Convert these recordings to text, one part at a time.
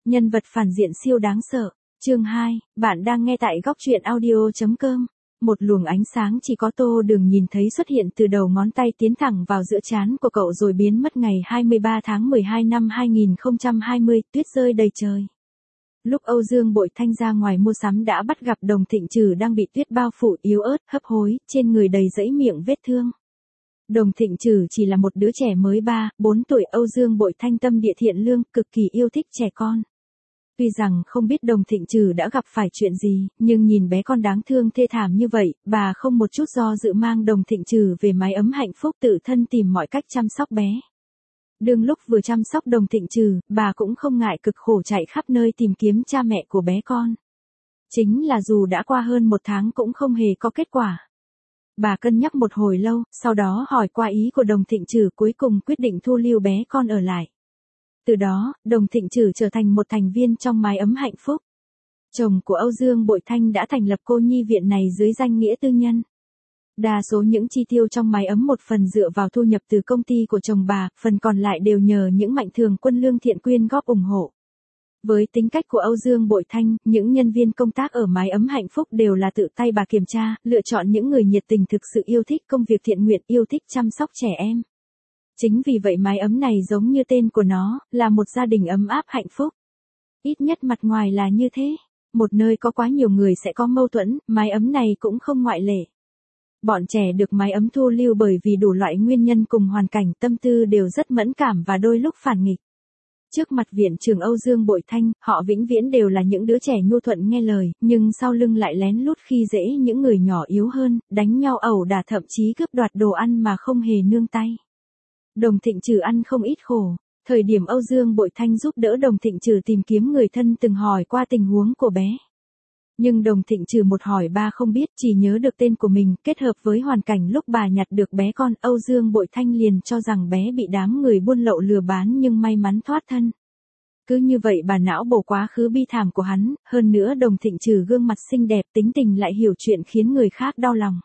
Nhân vật phản diện siêu đáng sợ. Chương 2, bạn đang nghe tại góc truyện audio.com. Một luồng ánh sáng chỉ có Tô Đường nhìn thấy xuất hiện từ đầu ngón tay tiến thẳng vào giữa trán của cậu rồi biến mất ngày 23 tháng 12 năm 2020, tuyết rơi đầy trời. Lúc Âu Dương Bội Thanh ra ngoài mua sắm đã bắt gặp Đồng Thịnh Trừ đang bị tuyết bao phủ yếu ớt, hấp hối, trên người đầy dẫy miệng vết thương. Đồng Thịnh Trừ chỉ là một đứa trẻ mới 3-4 tuổi, Âu Dương Bội Thanh tâm địa thiện lương, cực kỳ yêu thích trẻ con. Tuy rằng không biết Đồng Thịnh Trừ đã gặp phải chuyện gì, nhưng nhìn bé con đáng thương thê thảm như vậy, bà không một chút do dự mang Đồng Thịnh Trừ về mái ấm hạnh phúc, tự thân tìm mọi cách chăm sóc bé. Đương lúc vừa chăm sóc Đồng Thịnh Trừ, bà cũng không ngại cực khổ chạy khắp nơi tìm kiếm cha mẹ của bé con. Chính là dù đã qua hơn 1 tháng cũng không hề có kết quả. Bà cân nhắc một hồi lâu, sau đó hỏi qua ý của Đồng Thịnh Trừ, cuối cùng quyết định thu lưu bé con ở lại. Từ đó, Đồng Thịnh Trừ trở thành một thành viên trong mái ấm hạnh phúc. Chồng của Âu Dương Bội Thanh đã thành lập cô nhi viện này dưới danh nghĩa tư nhân. Đa số những chi tiêu trong mái ấm một phần dựa vào thu nhập từ công ty của chồng bà, phần còn lại đều nhờ những mạnh thường quân lương thiện quyên góp ủng hộ. Với tính cách của Âu Dương Bội Thanh, những nhân viên công tác ở mái ấm hạnh phúc đều là tự tay bà kiểm tra, lựa chọn những người nhiệt tình thực sự yêu thích công việc thiện nguyện, yêu thích chăm sóc trẻ em. Chính vì vậy mái ấm này giống như tên của nó, là một gia đình ấm áp hạnh phúc. Ít nhất mặt ngoài là như thế. Một nơi có quá nhiều người sẽ có mâu thuẫn, mái ấm này cũng không ngoại lệ. Bọn trẻ được mái ấm thu lưu bởi vì đủ loại nguyên nhân cùng hoàn cảnh, tâm tư đều rất mẫn cảm và đôi lúc phản nghịch. Trước mặt viện trưởng Âu Dương Bội Thanh, họ vĩnh viễn đều là những đứa trẻ nhu thuận nghe lời, nhưng sau lưng lại lén lút khi dễ những người nhỏ yếu hơn, đánh nhau ẩu đả, thậm chí cướp đoạt đồ ăn mà không hề nương tay. Đồng Thịnh Trừ ăn không ít khổ. Thời điểm Âu Dương Bội Thanh giúp đỡ Đồng Thịnh Trừ tìm kiếm người thân từng hỏi qua tình huống của bé. Nhưng Đồng Thịnh Trừ một hỏi ba không biết, chỉ nhớ được tên của mình, kết hợp với hoàn cảnh lúc bà nhặt được bé con, Âu Dương Bội Thanh liền cho rằng bé bị đám người buôn lậu lừa bán nhưng may mắn thoát thân. Cứ như vậy bà não bổ quá khứ bi thảm của hắn, hơn nữa Đồng Thịnh Trừ gương mặt xinh đẹp, tính tình lại hiểu chuyện khiến người khác đau lòng.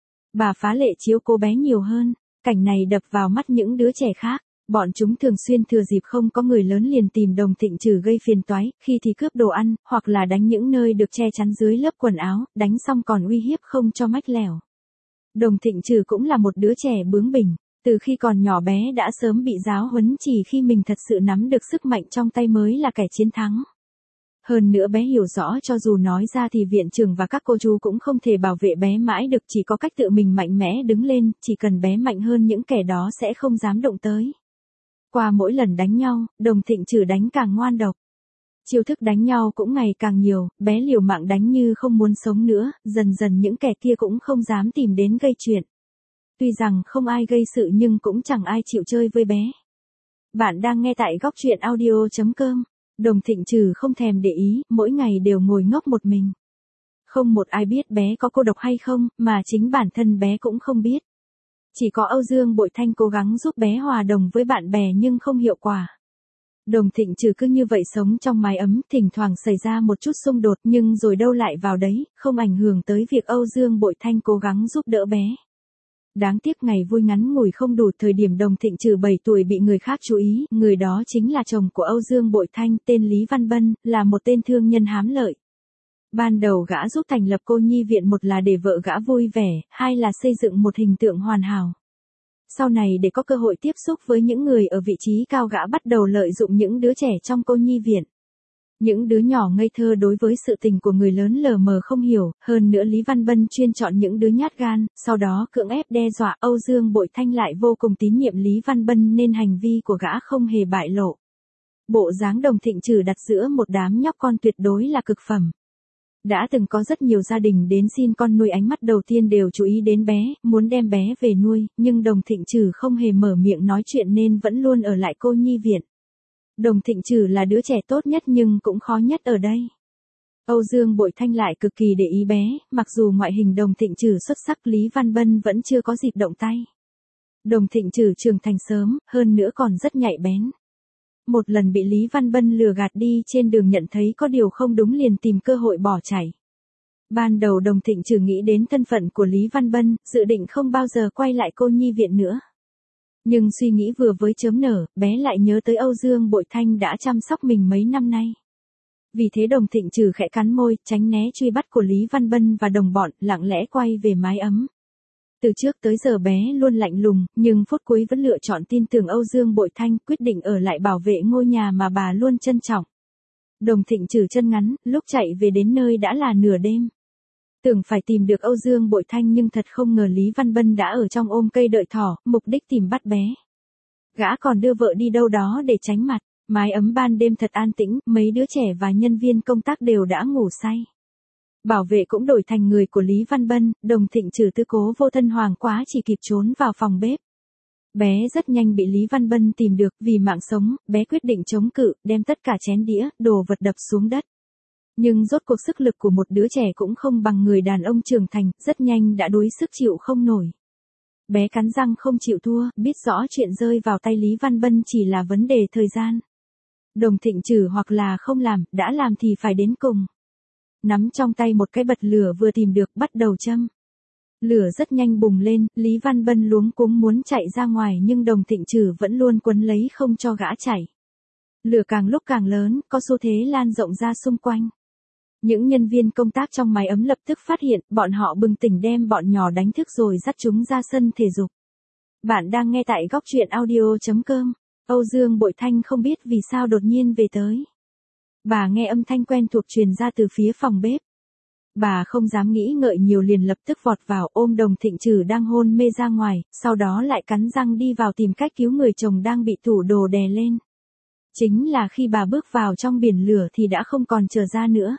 Bà phá lệ chiếu cố bé nhiều hơn. Cảnh này đập vào mắt những đứa trẻ khác, bọn chúng thường xuyên thừa dịp không có người lớn liền tìm Đồng Thịnh Trừ gây phiền toái, khi thì cướp đồ ăn, hoặc là đánh những nơi được che chắn dưới lớp quần áo, đánh xong còn uy hiếp không cho mách lẻo. Đồng Thịnh Trừ cũng là một đứa trẻ bướng bỉnh, từ khi còn nhỏ bé đã sớm bị giáo huấn chỉ khi mình thật sự nắm được sức mạnh trong tay mới là kẻ chiến thắng. Hơn nữa bé hiểu rõ cho dù nói ra thì viện trưởng và các cô chú cũng không thể bảo vệ bé mãi được, chỉ có cách tự mình mạnh mẽ đứng lên, chỉ cần bé mạnh hơn những kẻ đó sẽ không dám động tới. Qua mỗi lần đánh nhau, Đồng Thịnh Trừ đánh càng ngoan độc. Chiêu thức đánh nhau cũng ngày càng nhiều, bé liều mạng đánh như không muốn sống nữa, dần dần những kẻ kia cũng không dám tìm đến gây chuyện. Tuy rằng không ai gây sự nhưng cũng chẳng ai chịu chơi với bé. Bạn đang nghe tại góc truyện audio.com. Đồng Thịnh Trừ không thèm để ý, mỗi ngày đều ngồi ngốc một mình. Không một ai biết bé có cô độc hay không, mà chính bản thân bé cũng không biết. Chỉ có Âu Dương Bội Thanh cố gắng giúp bé hòa đồng với bạn bè nhưng không hiệu quả. Đồng Thịnh Trừ cứ như vậy sống trong mái ấm, thỉnh thoảng xảy ra một chút xung đột nhưng rồi đâu lại vào đấy, không ảnh hưởng tới việc Âu Dương Bội Thanh cố gắng giúp đỡ bé. Đáng tiếc ngày vui ngắn ngủi không đủ, thời điểm Đồng Thịnh Trừ 7 tuổi bị người khác chú ý, người đó chính là chồng của Âu Dương Bội Thanh, tên Lý Văn Bân, là một tên thương nhân hám lợi. Ban đầu gã giúp thành lập cô nhi viện, một là để vợ gã vui vẻ, hai là xây dựng một hình tượng hoàn hảo. Sau này để có cơ hội tiếp xúc với những người ở vị trí cao, gã bắt đầu lợi dụng những đứa trẻ trong cô nhi viện. Những đứa nhỏ ngây thơ đối với sự tình của người lớn lờ mờ không hiểu, hơn nữa Lý Văn Bân chuyên chọn những đứa nhát gan, sau đó cưỡng ép đe dọa. Âu Dương Bội Thanh lại vô cùng tín nhiệm Lý Văn Bân nên hành vi của gã không hề bại lộ. Bộ dáng Đồng Thịnh Trừ đặt giữa một đám nhóc con tuyệt đối là cực phẩm. Đã từng có rất nhiều gia đình đến xin con nuôi, ánh mắt đầu tiên đều chú ý đến bé, muốn đem bé về nuôi, nhưng Đồng Thịnh Trừ không hề mở miệng nói chuyện nên vẫn luôn ở lại cô nhi viện. Đồng Thịnh Trừ là đứa trẻ tốt nhất nhưng cũng khó nhất ở đây. Âu Dương Bội Thanh lại cực kỳ để ý bé, mặc dù ngoại hình Đồng Thịnh Trừ xuất sắc, Lý Văn Bân vẫn chưa có dịp động tay. Đồng Thịnh Trừ trưởng thành sớm, hơn nữa còn rất nhạy bén. Một lần bị Lý Văn Bân lừa gạt đi trên đường, nhận thấy có điều không đúng liền tìm cơ hội bỏ chạy. Ban đầu Đồng Thịnh Trừ nghĩ đến thân phận của Lý Văn Bân, dự định không bao giờ quay lại cô nhi viện nữa. Nhưng suy nghĩ vừa với chớm nở, bé lại nhớ tới Âu Dương Bội Thanh đã chăm sóc mình mấy năm nay. Vì thế Đồng Thịnh Trừ khẽ cắn môi, tránh né truy bắt của Lý Văn Bân và đồng bọn, lặng lẽ quay về mái ấm. Từ trước tới giờ bé luôn lạnh lùng, nhưng phút cuối vẫn lựa chọn tin tưởng Âu Dương Bội Thanh, quyết định ở lại bảo vệ ngôi nhà mà bà luôn trân trọng. Đồng Thịnh Trừ chân ngắn, lúc chạy về đến nơi đã là nửa đêm. Tưởng phải tìm được Âu Dương Bội Thanh nhưng thật không ngờ Lý Văn Bân đã ở trong ôm cây đợi thỏ, mục đích tìm bắt bé. Gã còn đưa vợ đi đâu đó để tránh mặt. Mái ấm ban đêm thật an tĩnh, mấy đứa trẻ và nhân viên công tác đều đã ngủ say. Bảo vệ cũng đổi thành người của Lý Văn Bân, Đồng Thịnh Trừ tư cố vô thân hoàng quá chỉ kịp trốn vào phòng bếp. Bé rất nhanh bị Lý Văn Bân tìm được, vì mạng sống, bé quyết định chống cự, đem tất cả chén đĩa, đồ vật đập xuống đất. Nhưng rốt cuộc sức lực của một đứa trẻ cũng không bằng người đàn ông trưởng thành, rất nhanh đã đuối sức chịu không nổi. Bé cắn răng không chịu thua, biết rõ chuyện rơi vào tay Lý Văn Bân chỉ là vấn đề thời gian. Đồng Thịnh Trừ hoặc là không làm, đã làm thì phải đến cùng. Nắm trong tay một cái bật lửa vừa tìm được, bắt đầu châm. Lửa rất nhanh bùng lên, Lý Văn Bân luống cuống muốn chạy ra ngoài nhưng Đồng Thịnh Trừ vẫn luôn quấn lấy không cho gã chạy. Lửa càng lúc càng lớn, có xu thế lan rộng ra xung quanh. Những nhân viên công tác trong mái ấm lập tức phát hiện, bọn họ bừng tỉnh đem bọn nhỏ đánh thức rồi dắt chúng ra sân thể dục. Bạn đang nghe tại góc truyện audio.com. Âu Dương Bội Thanh không biết vì sao đột nhiên về tới. Bà nghe âm thanh quen thuộc truyền ra từ phía phòng bếp. Bà không dám nghĩ ngợi nhiều liền lập tức vọt vào ôm Đồng Thịnh Trừ đang hôn mê ra ngoài, sau đó lại cắn răng đi vào tìm cách cứu người chồng đang bị tủ đồ đè lên. Chính là khi bà bước vào trong biển lửa thì đã không còn trở ra nữa.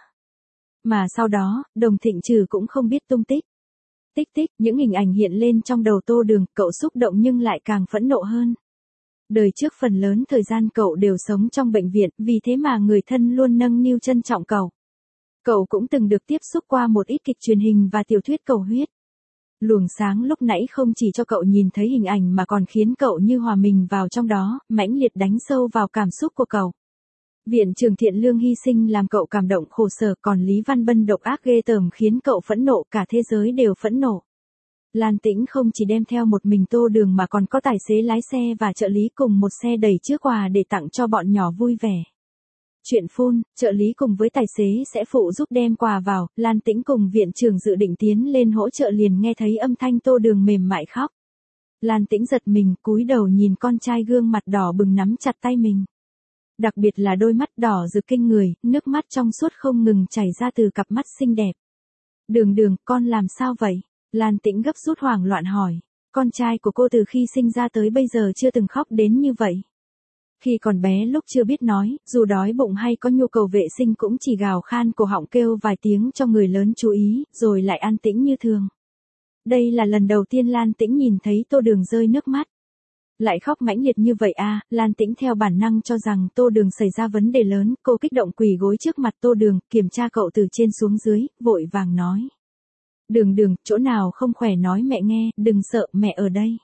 Mà sau đó, Đồng Thịnh Trừ cũng không biết tung tích. Tích tích, những hình ảnh hiện lên trong đầu Tô Đường, cậu xúc động nhưng lại càng phẫn nộ hơn. Đời trước phần lớn thời gian cậu đều sống trong bệnh viện, vì thế mà người thân luôn nâng niu trân trọng cậu. Cậu cũng từng được tiếp xúc qua một ít kịch truyền hình và tiểu thuyết cầu huyết. Luồng sáng lúc nãy không chỉ cho cậu nhìn thấy hình ảnh mà còn khiến cậu như hòa mình vào trong đó, mãnh liệt đánh sâu vào cảm xúc của cậu. Viện trưởng Thiện Lương hy sinh làm cậu cảm động khổ sở, còn Lý Văn Bân độc ác ghê tởm khiến cậu phẫn nộ, cả thế giới đều phẫn nộ. Lan Tĩnh không chỉ đem theo một mình Tô Đường mà còn có tài xế lái xe và trợ lý cùng một xe đầy chứa quà để tặng cho bọn nhỏ vui vẻ. Chuyện phun, trợ lý cùng với tài xế sẽ phụ giúp đem quà vào, Lan Tĩnh cùng viện trưởng dự định tiến lên hỗ trợ liền nghe thấy âm thanh Tô Đường mềm mại khóc. Lan Tĩnh giật mình, cúi đầu nhìn con trai gương mặt đỏ bừng nắm chặt tay mình. Đặc biệt là đôi mắt đỏ rực kinh người, nước mắt trong suốt không ngừng chảy ra từ cặp mắt xinh đẹp. Đường Đường, con làm sao vậy? Lan Tĩnh gấp rút hoảng loạn hỏi. Con trai của cô từ khi sinh ra tới bây giờ chưa từng khóc đến như vậy. Khi còn bé lúc chưa biết nói, dù đói bụng hay có nhu cầu vệ sinh cũng chỉ gào khan cổ họng kêu vài tiếng cho người lớn chú ý, rồi lại an tĩnh như thường. Đây là lần đầu tiên Lan Tĩnh nhìn thấy Tô Đường rơi nước mắt. Lại khóc mãnh liệt như vậy à, Lan Tĩnh theo bản năng cho rằng Tô Đường xảy ra vấn đề lớn, cô kích động quỳ gối trước mặt Tô Đường, kiểm tra cậu từ trên xuống dưới, vội vàng nói. Đường Đường, chỗ nào không khỏe nói mẹ nghe, đừng sợ, mẹ ở đây.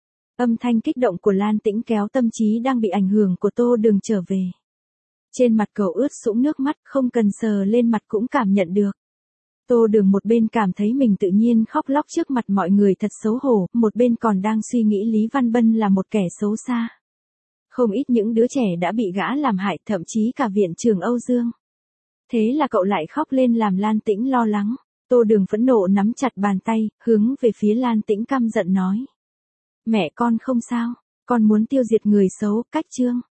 Âm thanh kích động của Lan Tĩnh kéo tâm trí đang bị ảnh hưởng của Tô Đường trở về. Trên mặt cậu ướt sũng nước mắt, không cần sờ lên mặt cũng cảm nhận được. Tô Đường một bên cảm thấy mình tự nhiên khóc lóc trước mặt mọi người thật xấu hổ, một bên còn đang suy nghĩ Lý Văn Bân là một kẻ xấu xa. Không ít những đứa trẻ đã bị gã làm hại, thậm chí cả viện trưởng Âu Dương. Thế là cậu lại khóc lên làm Lan Tĩnh lo lắng. Tô Đường phẫn nộ nắm chặt bàn tay, hướng về phía Lan Tĩnh căm giận nói. Mẹ con không sao, con muốn tiêu diệt người xấu, cách chương.